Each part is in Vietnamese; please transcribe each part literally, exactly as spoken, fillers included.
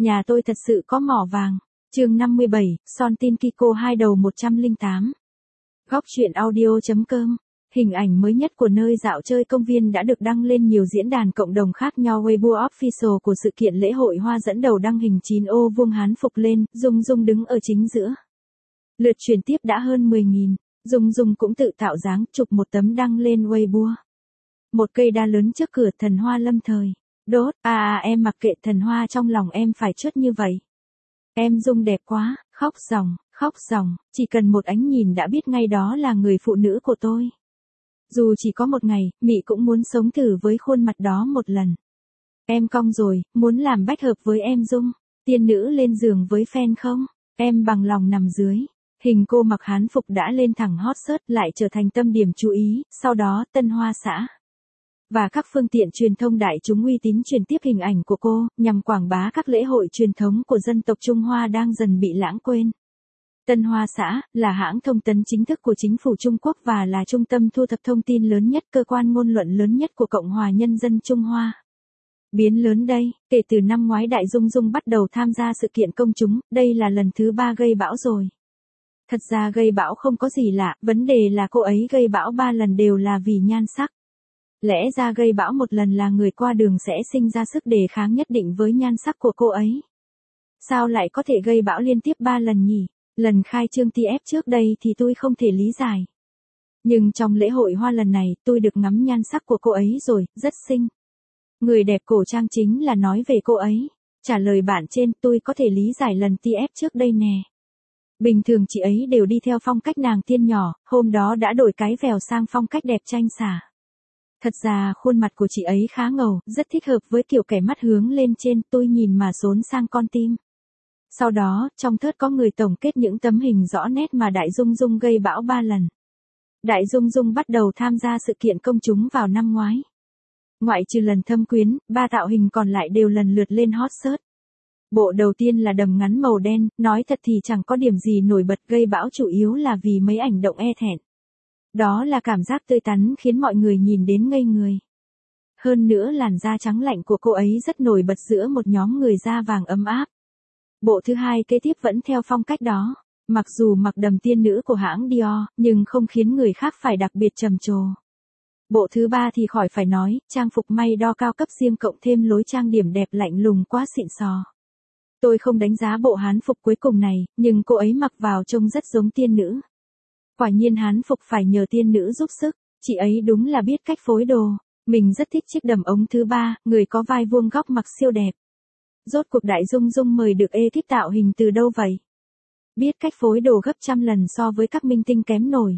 Nhà tôi thật sự có mỏ vàng. Chương năm mươi bảy, son tin Kiko hai đầu một trăm lẻ tám. Góc truyện audio.com. Hình ảnh mới nhất của nơi dạo chơi công viên đã được đăng lên nhiều diễn đàn cộng đồng khác nhau. Weibo Official của sự kiện lễ hội hoa dẫn đầu đăng hình chín ô vuông hán phục lên, Dung Dung đứng ở chính giữa. Lượt chuyển tiếp đã hơn mười nghìn. Dung Dung cũng tự tạo dáng chụp một tấm đăng lên Weibo. Một cây đa lớn trước cửa, thần hoa lâm thời. Đốt, à à em mặc kệ, thần hoa trong lòng em phải chớt như vậy. Em Dung đẹp quá, khóc ròng, khóc ròng, chỉ cần một ánh nhìn đã biết ngay đó là người phụ nữ của tôi. Dù chỉ có một ngày, Mị cũng muốn sống thử với khuôn mặt đó một lần. Em cong rồi, muốn làm bách hợp với em Dung. Tiên nữ lên giường với fan không? Em bằng lòng nằm dưới. Hình cô mặc hán phục đã lên thẳng hot search, lại trở thành tâm điểm chú ý, sau đó Tân Hoa xã và các phương tiện truyền thông đại chúng uy tín truyền tiếp hình ảnh của cô, nhằm quảng bá các lễ hội truyền thống của dân tộc Trung Hoa đang dần bị lãng quên. Tân Hoa xã là hãng thông tấn chính thức của chính phủ Trung Quốc và là trung tâm thu thập thông tin lớn nhất, cơ quan ngôn luận lớn nhất của Cộng hòa Nhân dân Trung Hoa. Biến lớn đây, kể từ năm ngoái Đại Dung Dung bắt đầu tham gia sự kiện công chúng, đây là lần thứ ba gây bão rồi. Thật ra gây bão không có gì lạ, vấn đề là cô ấy gây bão ba lần đều là vì nhan sắc. Lẽ ra gây bão một lần là người qua đường sẽ sinh ra sức đề kháng nhất định với nhan sắc của cô ấy. Sao lại có thể gây bão liên tiếp ba lần nhỉ? Lần khai trương tê ép trước đây thì tôi không thể lý giải. Nhưng trong lễ hội hoa lần này tôi được ngắm nhan sắc của cô ấy rồi, rất xinh. Người đẹp cổ trang chính là nói về cô ấy. Trả lời bạn trên tôi có thể lý giải lần tê ép trước đây nè. Bình thường chị ấy đều đi theo phong cách nàng tiên nhỏ, hôm đó đã đổi cái vèo sang phong cách đẹp tranh xả. Thật ra khuôn mặt của chị ấy khá ngầu, rất thích hợp với kiểu kẻ mắt hướng lên trên, tôi nhìn mà xốn sang con tim. Sau đó, trong thớt có người tổng kết những tấm hình rõ nét mà Đại Dung Dung gây bão ba lần. Đại Dung Dung bắt đầu tham gia sự kiện công chúng vào năm ngoái. Ngoại trừ lần thâm quyến, ba tạo hình còn lại đều lần lượt lên hot search. Bộ đầu tiên là đầm ngắn màu đen, nói thật thì chẳng có điểm gì nổi bật, gây bão chủ yếu là vì mấy ảnh động e thẹn. Đó là cảm giác tươi tắn khiến mọi người nhìn đến ngây người. Hơn nữa làn da trắng lạnh của cô ấy rất nổi bật giữa một nhóm người da vàng ấm áp. Bộ thứ hai kế tiếp vẫn theo phong cách đó. Mặc dù mặc đầm tiên nữ của hãng Dior, nhưng không khiến người khác phải đặc biệt trầm trồ. Bộ thứ ba thì khỏi phải nói, trang phục may đo cao cấp riêng cộng thêm lối trang điểm đẹp lạnh lùng quá xịn sò. Tôi không đánh giá bộ hán phục cuối cùng này, nhưng cô ấy mặc vào trông rất giống tiên nữ. Quả nhiên hán phục phải nhờ tiên nữ giúp sức, chị ấy đúng là biết cách phối đồ. Mình rất thích chiếc đầm ống thứ ba, người có vai vuông góc mặc siêu đẹp. Rốt cuộc Đại Dung Dung mời được ekip tạo hình từ đâu vậy? Biết cách phối đồ gấp trăm lần so với các minh tinh kém nổi.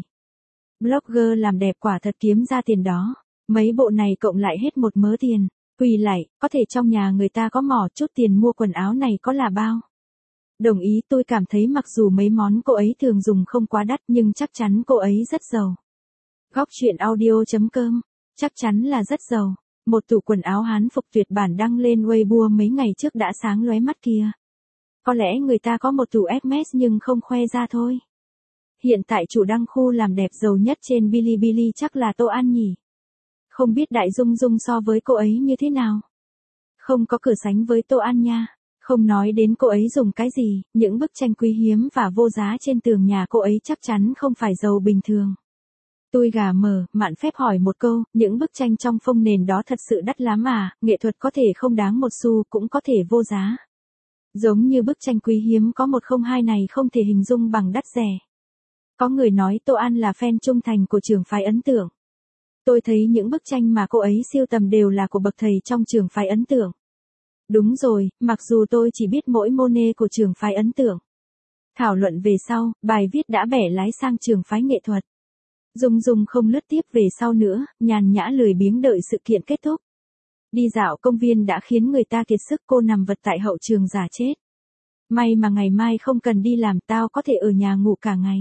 Blogger làm đẹp quả thật kiếm ra tiền đó. Mấy bộ này cộng lại hết một mớ tiền. Quỳ lại, có thể trong nhà người ta có mỏ chút tiền mua quần áo này có là bao. Đồng ý, tôi cảm thấy mặc dù mấy món cô ấy thường dùng không quá đắt nhưng chắc chắn cô ấy rất giàu. Góc truyện audio.com. Chắc chắn là rất giàu. Một tủ quần áo hán phục tuyệt bản đăng lên Weibo mấy ngày trước đã sáng lóe mắt kia. Có lẽ người ta có một tủ Hermes nhưng không khoe ra thôi. Hiện tại chủ đăng khu làm đẹp giàu nhất trên Bilibili chắc là Tô An nhỉ. Không biết Đại Dung Dung so với cô ấy như thế nào? Không có cửa sánh với Tô An nha. Không nói đến cô ấy dùng cái gì, những bức tranh quý hiếm và vô giá trên tường nhà cô ấy chắc chắn không phải giàu bình thường. Tôi gà mờ, mạn phép hỏi một câu, những bức tranh trong phông nền đó thật sự đắt lắm à, nghệ thuật có thể không đáng một xu cũng có thể vô giá. Giống như bức tranh quý hiếm có một không hai này không thể hình dung bằng đắt rẻ. Có người nói Tô An là fan trung thành của trường phái ấn tượng. Tôi thấy những bức tranh mà cô ấy sưu tầm đều là của bậc thầy trong trường phái ấn tượng. Đúng rồi, mặc dù tôi chỉ biết mỗi Monet của trường phái ấn tượng. Thảo luận về sau, bài viết đã bẻ lái sang trường phái nghệ thuật. Dung Dung không lướt tiếp về sau nữa, nhàn nhã lười biếng đợi sự kiện kết thúc. Đi dạo công viên đã khiến người ta kiệt sức, cô nằm vật tại hậu trường giả chết. May mà ngày mai không cần đi làm, tao có thể ở nhà ngủ cả ngày.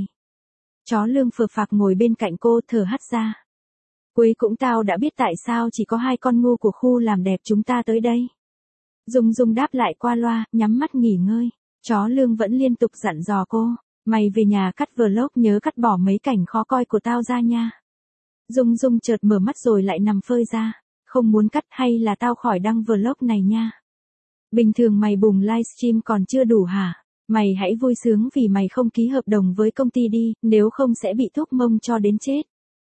Chó Lương phờ phạc ngồi bên cạnh cô thở hắt ra. Cuối cũng tao đã biết tại sao chỉ có hai con ngu của khu làm đẹp chúng ta tới đây. Dung Dung đáp lại qua loa, nhắm mắt nghỉ ngơi. Chó Lương vẫn liên tục dặn dò cô. Mày về nhà cắt vlog nhớ cắt bỏ mấy cảnh khó coi của tao ra nha. Dung Dung chợt mở mắt rồi lại nằm phơi ra. Không muốn cắt hay là tao khỏi đăng vlog này nha. Bình thường mày bùng livestream còn chưa đủ hả? Mày hãy vui sướng vì mày không ký hợp đồng với công ty đi, nếu không sẽ bị thúc mông cho đến chết.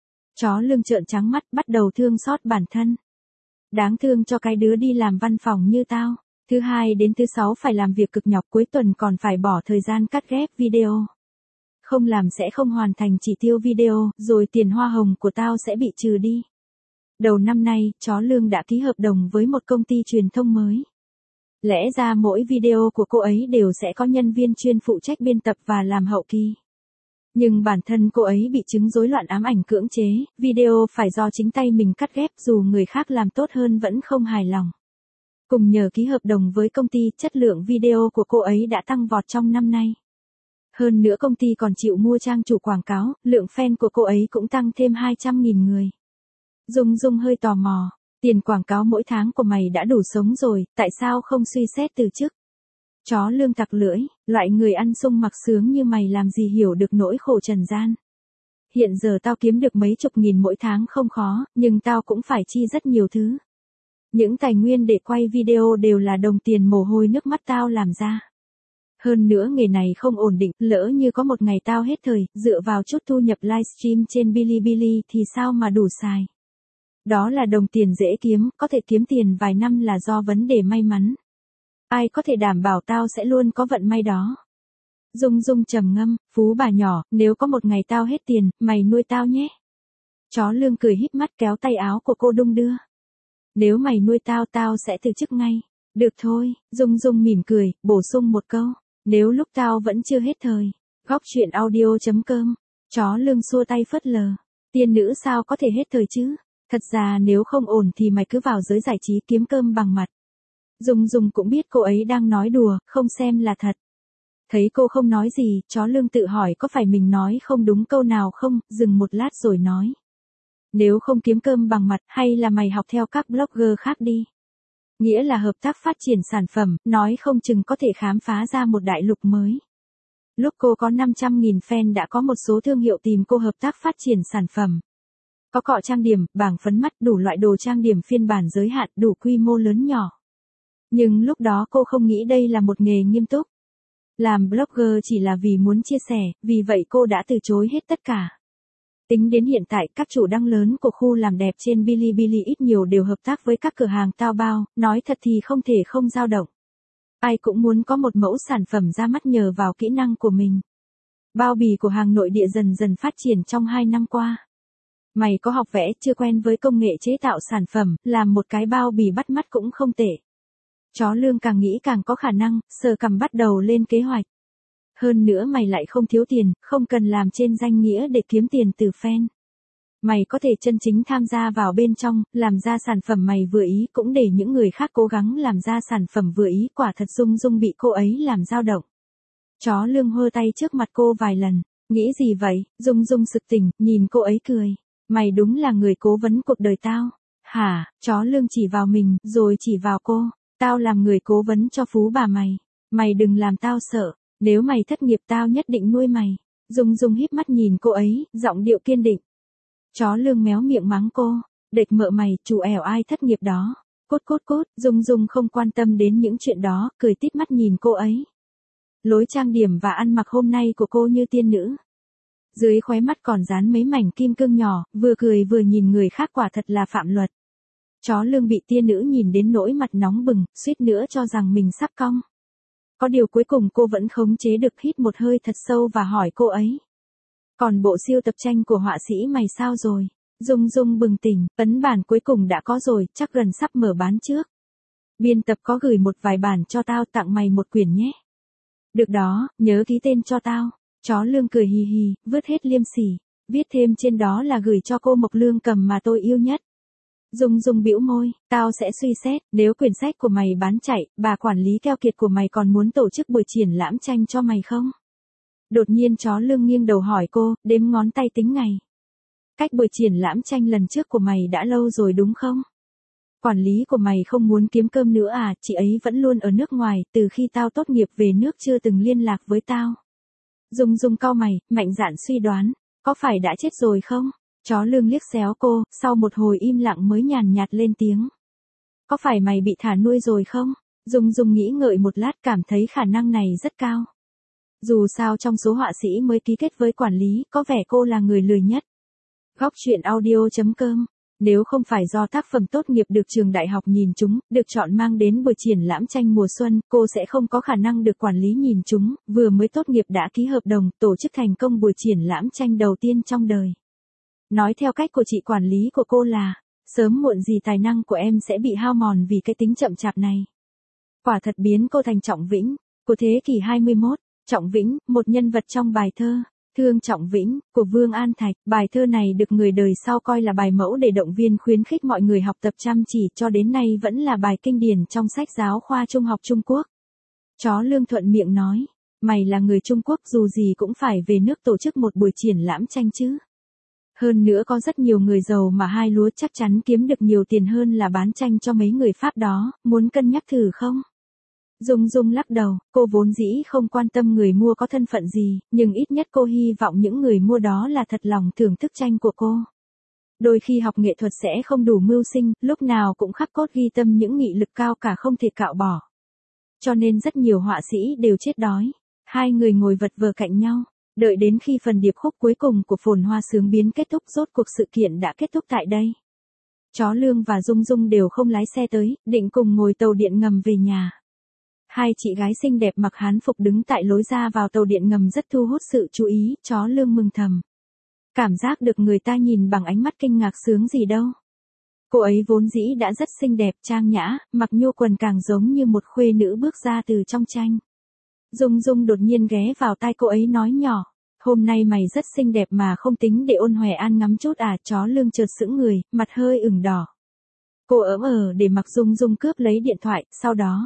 Chó lưng trợn trắng mắt, bắt đầu thương xót bản thân. Đáng thương cho cái đứa đi làm văn phòng như tao. Thứ hai đến thứ sáu phải làm việc cực nhọc, cuối tuần còn phải bỏ thời gian cắt ghép video. Không làm sẽ không hoàn thành chỉ tiêu video, rồi tiền hoa hồng của tao sẽ bị trừ đi. Đầu năm nay, chó lương đã ký hợp đồng với một công ty truyền thông mới. Lẽ ra mỗi video của cô ấy đều sẽ có nhân viên chuyên phụ trách biên tập và làm hậu kỳ. Nhưng bản thân cô ấy bị chứng rối loạn ám ảnh cưỡng chế, video phải do chính tay mình cắt ghép, dù người khác làm tốt hơn vẫn không hài lòng. Cùng nhờ ký hợp đồng với công ty, chất lượng video của cô ấy đã tăng vọt trong năm nay. Hơn nữa công ty còn chịu mua trang chủ quảng cáo, lượng fan của cô ấy cũng tăng thêm hai trăm nghìn người. Dung Dung hơi tò mò, tiền quảng cáo mỗi tháng của mày đã đủ sống rồi, tại sao không suy xét từ chức? Chó lương tặc lưỡi, loại người ăn sung mặc sướng như mày làm gì hiểu được nỗi khổ trần gian. Hiện giờ tao kiếm được mấy chục nghìn mỗi tháng không khó, nhưng tao cũng phải chi rất nhiều thứ. Những tài nguyên để quay video đều là đồng tiền mồ hôi nước mắt tao làm ra. Hơn nữa nghề này không ổn định, lỡ như có một ngày tao hết thời, dựa vào chút thu nhập livestream trên Bilibili thì sao mà đủ xài. Đó là đồng tiền dễ kiếm, có thể kiếm tiền vài năm là do vấn đề may mắn. Ai có thể đảm bảo tao sẽ luôn có vận may đó. Dung Dung trầm ngâm, phú bà nhỏ, nếu có một ngày tao hết tiền, mày nuôi tao nhé. Chó lương cười híp mắt kéo tay áo của cô đung đưa. Nếu mày nuôi tao tao sẽ từ chức ngay. Được thôi, Dung Dung mỉm cười, bổ sung một câu. Nếu lúc tao vẫn chưa hết thời. Góc chuyện audio chấm com. Chó lương xua tay phớt lờ. Tiên nữ sao có thể hết thời chứ? Thật ra nếu không ổn thì mày cứ vào giới giải trí kiếm cơm bằng mặt. Dung Dung cũng biết cô ấy đang nói đùa, không xem là thật. Thấy cô không nói gì, chó lương tự hỏi có phải mình nói không đúng câu nào không, dừng một lát rồi nói. Nếu không kiếm cơm bằng mặt, hay là mày học theo các blogger khác đi. Nghĩa là hợp tác phát triển sản phẩm, nói không chừng có thể khám phá ra một đại lục mới. Lúc cô có năm trăm nghìn fan đã có một số thương hiệu tìm cô hợp tác phát triển sản phẩm. Có cọ trang điểm, bảng phấn mắt, đủ loại đồ trang điểm phiên bản giới hạn, đủ quy mô lớn nhỏ. Nhưng lúc đó cô không nghĩ đây là một nghề nghiêm túc. Làm blogger chỉ là vì muốn chia sẻ, vì vậy cô đã từ chối hết tất cả. Tính đến hiện tại, các chủ đăng lớn của khu làm đẹp trên Bilibili ít nhiều đều hợp tác với các cửa hàng Taobao, nói thật thì không thể không dao động. Ai cũng muốn có một mẫu sản phẩm ra mắt nhờ vào kỹ năng của mình. Bao bì của hàng nội địa dần dần phát triển trong hai năm qua. Mày có học vẽ, chưa quen với công nghệ chế tạo sản phẩm, làm một cái bao bì bắt mắt cũng không tệ. Chó lương càng nghĩ càng có khả năng, sờ cằm bắt đầu lên kế hoạch. Hơn nữa mày lại không thiếu tiền, không cần làm trên danh nghĩa để kiếm tiền từ fan. Mày có thể chân chính tham gia vào bên trong, làm ra sản phẩm mày vừa ý, cũng để những người khác cố gắng làm ra sản phẩm vừa ý. Quả thật Dung Dung bị cô ấy làm dao động. Chó lương hơ tay trước mặt cô vài lần. Nghĩ gì vậy? Dung Dung sực tỉnh, nhìn cô ấy cười. Mày đúng là người cố vấn cuộc đời tao. Hả? Chó lương chỉ vào mình, rồi chỉ vào cô. Tao làm người cố vấn cho phú bà mày. Mày đừng làm tao sợ. Nếu mày thất nghiệp tao nhất định nuôi mày. Dung Dung híp mắt nhìn cô ấy, giọng điệu kiên định. Chó lương méo miệng mắng cô. Địch mợ mày, chủ ẻo ai thất nghiệp đó. Cốt cốt cốt, Dung Dung không quan tâm đến những chuyện đó, cười tít mắt nhìn cô ấy. Lối trang điểm và ăn mặc hôm nay của cô như tiên nữ. Dưới khóe mắt còn dán mấy mảnh kim cương nhỏ, vừa cười vừa nhìn người khác, quả thật là phạm luật. Chó lương bị tiên nữ nhìn đến nỗi mặt nóng bừng, suýt nữa cho rằng mình sắp cong. Có điều cuối cùng cô vẫn khống chế được, hít một hơi thật sâu và hỏi cô ấy. Còn bộ siêu tập tranh của họa sĩ mày sao rồi? Dung Dung bừng tỉnh, ấn bản cuối cùng đã có rồi, chắc gần sắp mở bán trước. Biên tập có gửi một vài bản cho tao, tặng mày một quyển nhé. Được đó, nhớ ký tên cho tao. Chó lương cười hì hì, vứt hết liêm sỉ. Viết thêm trên đó là gửi cho cô Mộc Lương Cầm mà tôi yêu nhất. Dung Dung bĩu môi, tao sẽ suy xét, nếu quyển sách của mày bán chạy, bà quản lý keo kiệt của mày còn muốn tổ chức buổi triển lãm tranh cho mày không? Đột nhiên chó lương nghiêng đầu hỏi cô, đếm ngón tay tính ngày. Cách buổi triển lãm tranh lần trước của mày đã lâu rồi đúng không? Quản lý của mày không muốn kiếm cơm nữa à, chị ấy vẫn luôn ở nước ngoài, từ khi tao tốt nghiệp về nước chưa từng liên lạc với tao. Dung Dung cau mày, mạnh dạn suy đoán, có phải đã chết rồi không? Chó lương liếc xéo cô, sau một hồi im lặng mới nhàn nhạt lên tiếng. Có phải mày bị thả nuôi rồi không? Dung Dung nghĩ ngợi một lát cảm thấy khả năng này rất cao. Dù sao trong số họa sĩ mới ký kết với quản lý, có vẻ cô là người lười nhất. Góc truyện audio.com. Nếu không phải do tác phẩm tốt nghiệp được trường đại học nhìn chúng, được chọn mang đến buổi triển lãm tranh mùa xuân, cô sẽ không có khả năng được quản lý nhìn chúng, vừa mới tốt nghiệp đã ký hợp đồng, tổ chức thành công buổi triển lãm tranh đầu tiên trong đời. Nói theo cách của chị quản lý của cô là, sớm muộn gì tài năng của em sẽ bị hao mòn vì cái tính chậm chạp này. Quả thật biến cô thành Trọng Vĩnh, của thế kỷ hai mươi mốt. Trọng Vĩnh, một nhân vật trong bài thơ Thương Trọng Vĩnh, của Vương An Thạch. Bài thơ này được người đời sau coi là bài mẫu để động viên khuyến khích mọi người học tập chăm chỉ, cho đến nay vẫn là bài kinh điển trong sách giáo khoa trung học Trung Quốc. Chó Lương thuận miệng nói, mày là người Trung Quốc dù gì cũng phải về nước tổ chức một buổi triển lãm tranh chứ. Hơn nữa có rất nhiều người giàu mà hai lúa chắc chắn kiếm được nhiều tiền hơn là bán tranh cho mấy người Pháp đó, muốn cân nhắc thử không? Dung Dung lắc đầu, cô vốn dĩ không quan tâm người mua có thân phận gì, nhưng ít nhất cô hy vọng những người mua đó là thật lòng thưởng thức tranh của cô. Đôi khi học nghệ thuật sẽ không đủ mưu sinh, lúc nào cũng khắc cốt ghi tâm những nghị lực cao cả không thể cạo bỏ. Cho nên rất nhiều họa sĩ đều chết đói. Hai người ngồi vật vờ cạnh nhau, đợi đến khi phần điệp khúc cuối cùng của Phồn Hoa Sướng Biến kết thúc, rốt cuộc sự kiện đã kết thúc tại đây. Chó Lương và Dung Dung đều không lái xe tới, định cùng ngồi tàu điện ngầm về nhà. Hai chị gái xinh đẹp mặc hán phục đứng tại lối ra vào tàu điện ngầm rất thu hút sự chú ý, Chó Lương mừng thầm. Cảm giác được người ta nhìn bằng ánh mắt kinh ngạc sướng gì đâu. Cô ấy vốn dĩ đã rất xinh đẹp trang nhã, mặc nhô quần càng giống như một khuê nữ bước ra từ trong tranh. Dung Dung đột nhiên ghé vào tai cô ấy nói nhỏ, hôm nay mày rất xinh đẹp mà không tính để Ôn Hoè An ngắm chút à? Chó Lương chợt sững người, mặt hơi ửng đỏ. Cô ỡm ờ để mặc Dung Dung cướp lấy điện thoại, sau đó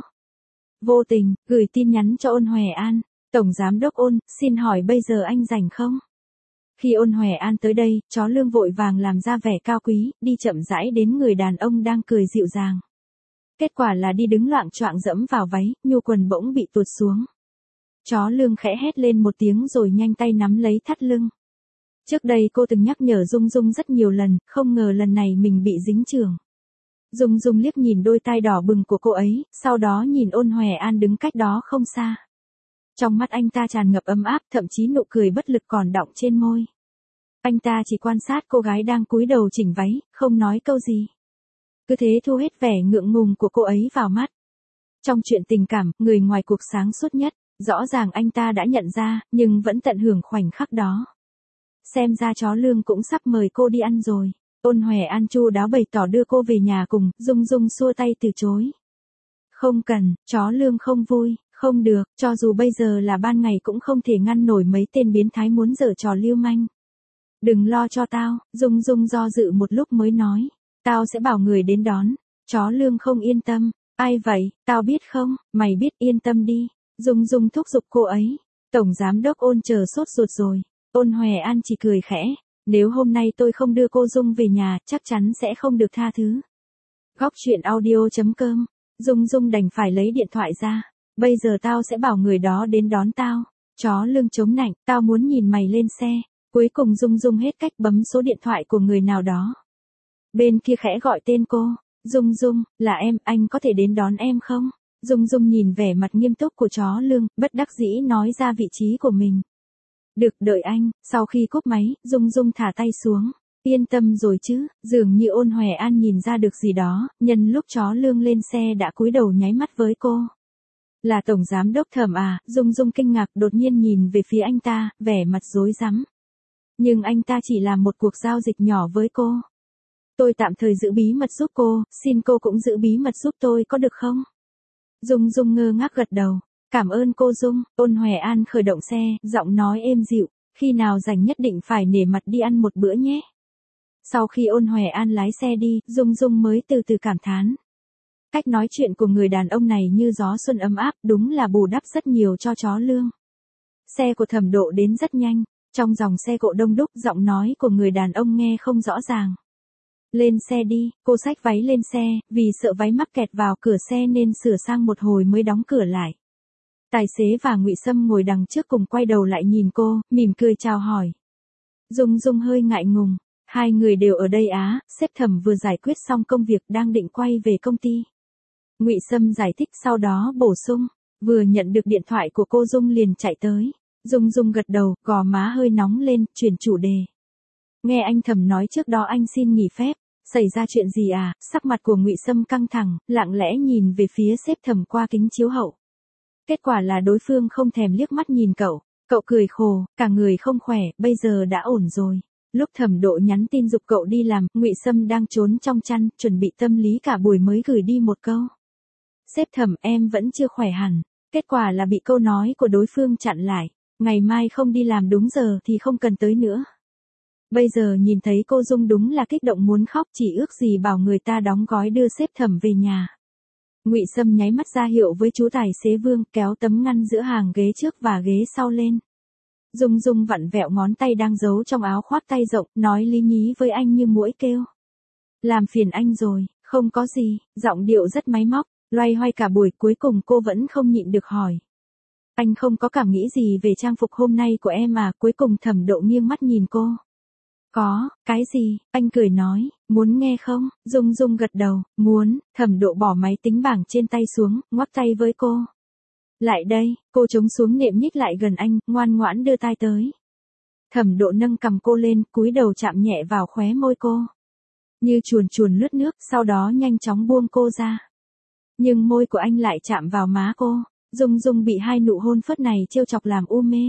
vô tình gửi tin nhắn cho Ôn Hoè An, Tổng Giám đốc Ôn, xin hỏi bây giờ anh rảnh không? Khi Ôn Hoè An tới đây, Chó Lương vội vàng làm ra vẻ cao quý, đi chậm rãi đến người đàn ông đang cười dịu dàng. Kết quả là đi đứng loạng choạng dẫm vào váy, nhu quần bỗng bị tuột xuống. Chó Lương khẽ hét lên một tiếng rồi nhanh tay nắm lấy thắt lưng. Trước đây cô từng nhắc nhở Dung Dung rất nhiều lần, không ngờ lần này mình bị dính chưởng. Dung Dung liếc nhìn đôi tai đỏ bừng của cô ấy, sau đó nhìn Ôn Hoè An đứng cách đó không xa. Trong mắt anh ta tràn ngập ấm áp, thậm chí nụ cười bất lực còn đọng trên môi. Anh ta chỉ quan sát cô gái đang cúi đầu chỉnh váy, không nói câu gì. Cứ thế thu hết vẻ ngượng ngùng của cô ấy vào mắt. Trong chuyện tình cảm, người ngoài cuộc sáng suốt nhất, rõ ràng anh ta đã nhận ra, nhưng vẫn tận hưởng khoảnh khắc đó. Xem ra Chó Lương cũng sắp mời cô đi ăn rồi. Ôn Hoè An chu đáo bày tỏ đưa cô về nhà cùng, Dung Dung xua tay từ chối. Không cần, Chó Lương không vui, không được, cho dù bây giờ là ban ngày cũng không thể ngăn nổi mấy tên biến thái muốn giở trò lưu manh. Đừng lo cho tao, Dung Dung do dự một lúc mới nói, tao sẽ bảo người đến đón. Chó Lương không yên tâm, ai vậy, tao biết không, mày biết yên tâm đi. Dung Dung thúc giục cô ấy, Tổng Giám đốc Ôn chờ sốt ruột rồi. Ôn Hoè An chỉ cười khẽ. Nếu hôm nay tôi không đưa cô Dung về nhà, chắc chắn sẽ không được tha thứ. Góc truyện audio.com. Dung Dung đành phải lấy điện thoại ra. Bây giờ tao sẽ bảo người đó đến đón tao. Chó Lương chống nạnh, tao muốn nhìn mày lên xe. Cuối cùng Dung Dung hết cách bấm số điện thoại của người nào đó. Bên kia khẽ gọi tên cô. Dung Dung, là em, anh có thể đến đón em không? Dung Dung nhìn vẻ mặt nghiêm túc của Chó Lương, bất đắc dĩ nói ra vị trí của mình. Được, đợi anh. Sau khi cúp máy, Dung Dung thả tay xuống. Yên tâm rồi chứ, dường như Ôn Hoè An nhìn ra được gì đó, nhân lúc Chó Lương lên xe đã cúi đầu nháy mắt với cô. Là Tổng Giám đốc Thẩm à? Dung Dung kinh ngạc đột nhiên nhìn về phía anh ta, vẻ mặt rối rắm. Nhưng anh ta chỉ làm một cuộc giao dịch nhỏ với cô. Tôi tạm thời giữ bí mật giúp cô, xin cô cũng giữ bí mật giúp tôi có được không? Dung Dung ngơ ngác gật đầu. Cảm ơn cô Dung. Ôn Hoè An khởi động xe, giọng nói êm dịu, khi nào rảnh nhất định phải nể mặt đi ăn một bữa nhé. Sau khi Ôn Hoè An lái xe đi, Dung Dung mới từ từ cảm thán. Cách nói chuyện của người đàn ông này như gió xuân ấm áp, đúng là bù đắp rất nhiều cho Chó Lương. Xe của Thẩm Độ đến rất nhanh, trong dòng xe cộ đông đúc, giọng nói của người đàn ông nghe không rõ ràng. Lên xe đi, cô xách váy lên xe, vì sợ váy mắc kẹt vào cửa xe nên sửa sang một hồi mới đóng cửa lại. Tài xế và Ngụy Sâm ngồi đằng trước cùng quay đầu lại nhìn cô, mỉm cười chào hỏi. Dung Dung hơi ngại ngùng, hai người đều ở đây á, sếp Thẩm vừa giải quyết xong công việc đang định quay về công ty. Ngụy Sâm giải thích sau đó bổ sung, vừa nhận được điện thoại của cô Dung liền chạy tới. Dung Dung gật đầu, gò má hơi nóng lên, chuyển chủ đề. Nghe anh Thẩm nói trước đó anh xin nghỉ phép, xảy ra chuyện gì à? Sắc mặt của Ngụy Sâm căng thẳng, lặng lẽ nhìn về phía sếp Thẩm qua kính chiếu hậu. Kết quả là đối phương không thèm liếc mắt nhìn cậu, cậu cười khổ, cả người không khỏe, bây giờ đã ổn rồi. Lúc Thẩm Độ nhắn tin giục cậu đi làm, Ngụy Sâm đang trốn trong chăn, chuẩn bị tâm lý cả buổi mới gửi đi một câu. Sếp Thẩm, em vẫn chưa khỏe hẳn. Kết quả là bị câu nói của đối phương chặn lại. Ngày mai không đi làm đúng giờ thì không cần tới nữa. Bây giờ nhìn thấy cô Dung đúng là kích động muốn khóc, chỉ ước gì bảo người ta đóng gói đưa sếp Thẩm về nhà. Ngụy Sâm nháy mắt ra hiệu với chú tài xế Vương, kéo tấm ngăn giữa hàng ghế trước và ghế sau lên. Dung Dung vặn vẹo ngón tay đang giấu trong áo khoác tay rộng, nói lý nhí với anh như muỗi kêu. Làm phiền anh rồi, không có gì, giọng điệu rất máy móc, loay hoay cả buổi, cuối cùng cô vẫn không nhịn được hỏi. Anh không có cảm nghĩ gì về trang phục hôm nay của em à? Cuối cùng Thẩm Độ nghiêng mắt nhìn cô. Có, cái gì? Anh cười nói, muốn nghe không? Dung Dung gật đầu, muốn. Thẩm Độ bỏ máy tính bảng trên tay xuống, ngoắc tay với cô. Lại đây, cô chống xuống nệm nhích lại gần anh, ngoan ngoãn đưa tai tới. Thẩm Độ nâng cằm cô lên, cúi đầu chạm nhẹ vào khóe môi cô. Như chuồn chuồn lướt nước, sau đó nhanh chóng buông cô ra. Nhưng môi của anh lại chạm vào má cô. Dung Dung bị hai nụ hôn phớt này trêu chọc làm u mê.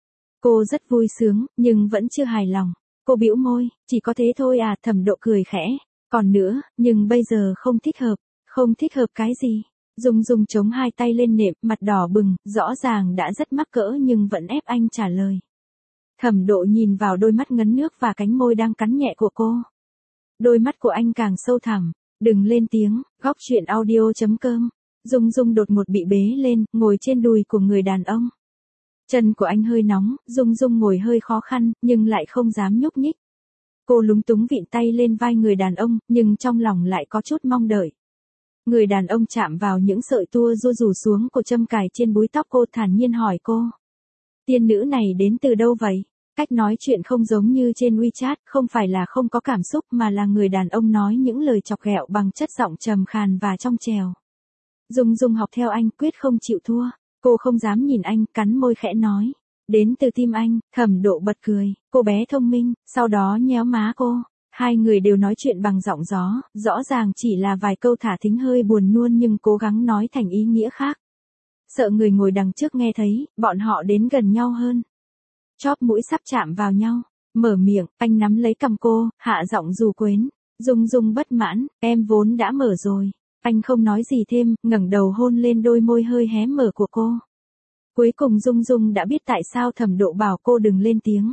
Cô rất vui sướng, nhưng vẫn chưa hài lòng. Cô bĩu môi, chỉ có thế thôi à? Thẩm Độ cười khẽ. Còn nữa, nhưng bây giờ không thích hợp. Không thích hợp cái gì? Dung Dung chống hai tay lên nệm, mặt đỏ bừng, rõ ràng đã rất mắc cỡ nhưng vẫn ép anh trả lời. Thẩm Độ nhìn vào đôi mắt ngấn nước và cánh môi đang cắn nhẹ của cô. Đôi mắt của anh càng sâu thẳm. Đừng lên tiếng, góc chuyện audio chấm com. Dung Dung đột ngột bị bế lên, ngồi trên đùi của người đàn ông. Chân của anh hơi nóng, Dung Dung ngồi hơi khó khăn, nhưng lại không dám nhúc nhích. Cô lúng túng vịn tay lên vai người đàn ông, nhưng trong lòng lại có chút mong đợi. Người đàn ông chạm vào những sợi tua ru rủ xuống của châm cài trên búi tóc cô, thản nhiên hỏi cô. Tiên nữ này đến từ đâu vậy? Cách nói chuyện không giống như trên WeChat, không phải là không có cảm xúc mà là người đàn ông nói những lời chọc ghẹo bằng chất giọng trầm khàn và trong trèo. Dung Dung học theo anh, quyết không chịu thua. Cô không dám nhìn anh, cắn môi khẽ nói. Đến từ tim anh. Thẩm Độ bật cười, cô bé thông minh, sau đó nhéo má cô. Hai người đều nói chuyện bằng giọng gió, rõ ràng chỉ là vài câu thả thính hơi buồn nuôn nhưng cố gắng nói thành ý nghĩa khác. Sợ người ngồi đằng trước nghe thấy, bọn họ đến gần nhau hơn. Chóp mũi sắp chạm vào nhau. Mở miệng, anh nắm lấy cằm cô, hạ giọng dù quến. Dung Dung bất mãn, em vốn đã mở rồi. Anh không nói gì thêm, ngẩng đầu hôn lên đôi môi hơi hé mở của cô. Cuối cùng Dung Dung đã biết tại sao Thẩm Độ bảo cô đừng lên tiếng.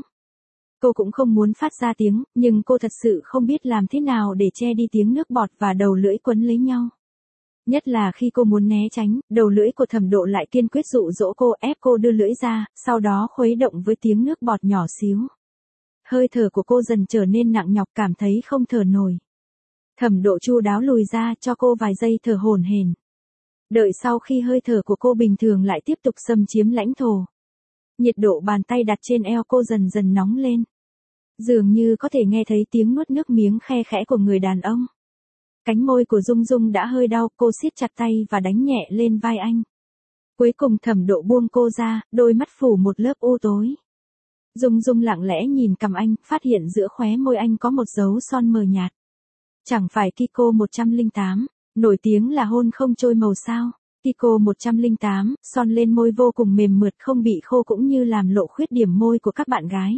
Cô cũng không muốn phát ra tiếng, nhưng cô thật sự không biết làm thế nào để che đi tiếng nước bọt và đầu lưỡi quấn lấy nhau. Nhất là khi cô muốn né tránh, đầu lưỡi của Thẩm Độ lại kiên quyết dụ dỗ cô, ép cô đưa lưỡi ra, sau đó khuấy động với tiếng nước bọt nhỏ xíu. Hơi thở của cô dần trở nên nặng nhọc, cảm thấy không thở nổi. Thẩm Độ chu đáo lùi ra cho cô vài giây thở hổn hển. Đợi sau khi hơi thở của cô bình thường lại tiếp tục xâm chiếm lãnh thổ. Nhiệt độ bàn tay đặt trên eo cô dần dần nóng lên. Dường như có thể nghe thấy tiếng nuốt nước miếng khe khẽ của người đàn ông. Cánh môi của Dung Dung đã hơi đau, cô siết chặt tay và đánh nhẹ lên vai anh. Cuối cùng Thẩm Độ buông cô ra, đôi mắt phủ một lớp u tối. Dung Dung lặng lẽ nhìn cằm anh, phát hiện giữa khóe môi anh có một dấu son mờ nhạt. Chẳng phải Kiko một không tám, nổi tiếng là hôn không trôi màu sao? Kiko một không tám, son lên môi vô cùng mềm mượt, không bị khô cũng như làm lộ khuyết điểm môi của các bạn gái.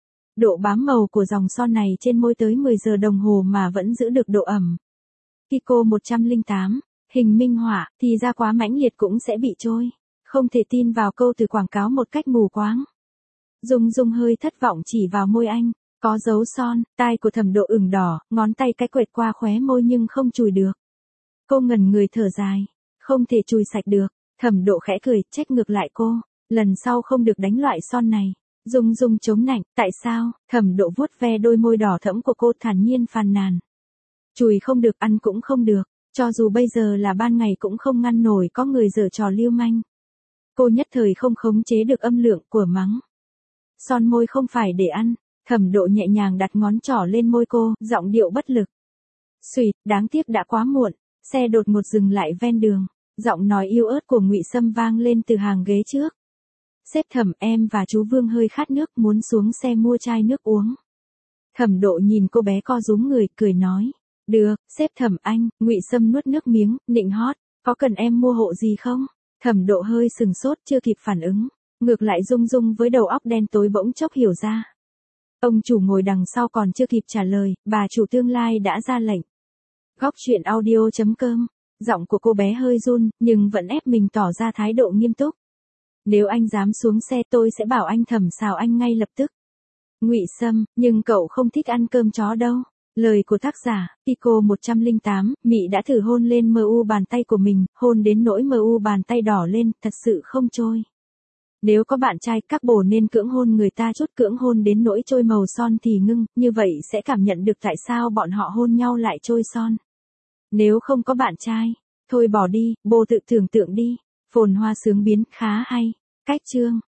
Độ bám màu của dòng son này trên môi tới mười giờ đồng hồ mà vẫn giữ được độ ẩm. Kiko một không tám, hình minh họa, thì ra quá mãnh liệt cũng sẽ bị trôi. Không thể tin vào câu từ quảng cáo một cách mù quáng. Dung Dung hơi thất vọng chỉ vào môi anh. Có dấu son, tai của Thẩm Độ ửng đỏ, ngón tay cái quệt qua khóe môi nhưng không chùi được. Cô ngẩn người thở dài. Không thể chùi sạch được. Thẩm Độ khẽ cười, trách ngược lại cô. Lần sau không được đánh loại son này. Dung Dung chống nạnh, tại sao? Thẩm Độ vuốt ve đôi môi đỏ thẫm của cô, thản nhiên phàn nàn. Chùi không được, ăn cũng không được. Cho dù bây giờ là ban ngày cũng không ngăn nổi có người giở trò lưu manh. Cô nhất thời không khống chế được âm lượng của mắng. Son môi không phải để ăn. Thẩm Độ nhẹ nhàng đặt ngón trỏ lên môi cô, giọng điệu bất lực. Xùy, đáng tiếc đã quá muộn. Xe đột ngột dừng lại ven đường, giọng nói yếu ớt của Ngụy Sâm vang lên từ hàng ghế trước. Sếp Thẩm, em và chú Vương hơi khát nước, muốn xuống xe mua chai nước uống. Thẩm Độ nhìn cô bé co rúm người, cười nói. Được, sếp Thẩm anh. Ngụy Sâm nuốt nước miếng, nịnh hót. Có cần em mua hộ gì không? Thẩm Độ hơi sừng sốt, chưa kịp phản ứng. Ngược lại rung rung với đầu óc đen tối bỗng chốc hiểu ra. Ông chủ ngồi đằng sau còn chưa kịp trả lời, bà chủ tương lai đã ra lệnh. Góc truyện audio chấm com. Giọng của cô bé hơi run, nhưng vẫn ép mình tỏ ra thái độ nghiêm túc. Nếu anh dám xuống xe tôi sẽ bảo anh Thẩm xào anh ngay lập tức. Ngụy Sâm, nhưng cậu không thích ăn cơm chó đâu. Lời của tác giả, Pico một không tám, Mị đã thử hôn lên mờ u bàn tay của mình, hôn đến nỗi mờ u bàn tay đỏ lên, thật sự không trôi. Nếu có bạn trai, các bồ nên cưỡng hôn người ta chút, cưỡng hôn đến nỗi trôi màu son thì ngưng, như vậy sẽ cảm nhận được tại sao bọn họ hôn nhau lại trôi son. Nếu không có bạn trai, thôi bỏ đi, bồ tự tưởng tượng đi. Phồn hoa sướng biến, khá hay. Cách chương.